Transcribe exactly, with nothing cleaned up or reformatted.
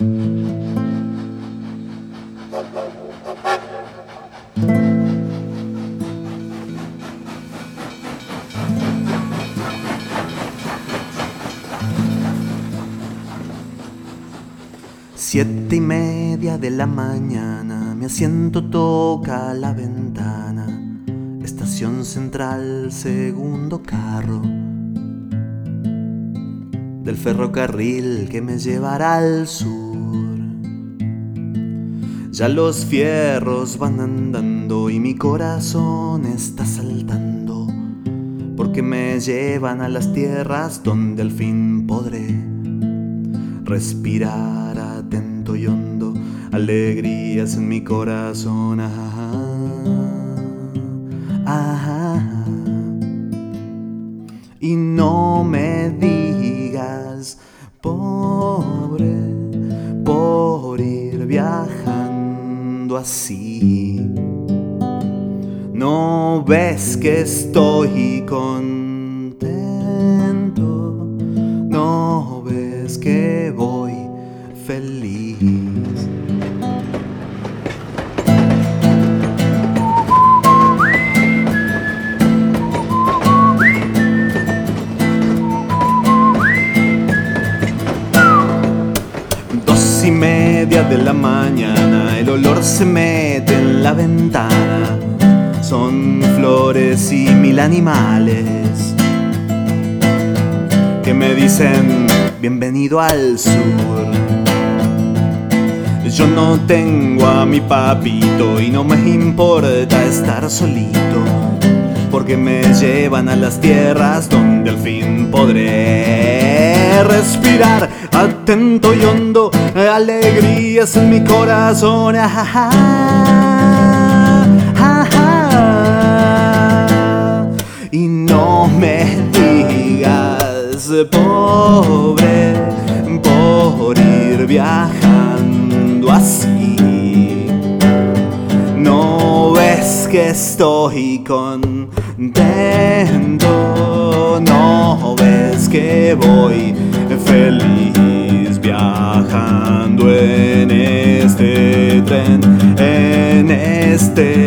Siete y media de la mañana, mi asiento toca la ventana. Estación Central, segundo carro del ferrocarril que me llevará al sur. Ya los fierros van andando y mi corazón está saltando, porque me llevan a las tierras donde al fin podré respirar atento y hondo, alegrías en mi corazón. Ajá, ajá. Y no me digas, pobre, por ir viajando así. ¿No ves que estoy contento? ¿No ves que voy feliz? Dos y media de la mañana, el olor se mete en la ventana. Son flores y mil animales que me dicen bienvenido al sur. Yo no tengo a mi papito y no me importa estar solito, porque me llevan a las tierras donde al fin podré respirar atento y hondo, alegrías en mi corazón. Ajá, ajá. Y no me digas, pobre, por ir viajando así. ¿No ves que estoy contento? ¿No ves que voy feliz viajando en este tren, en este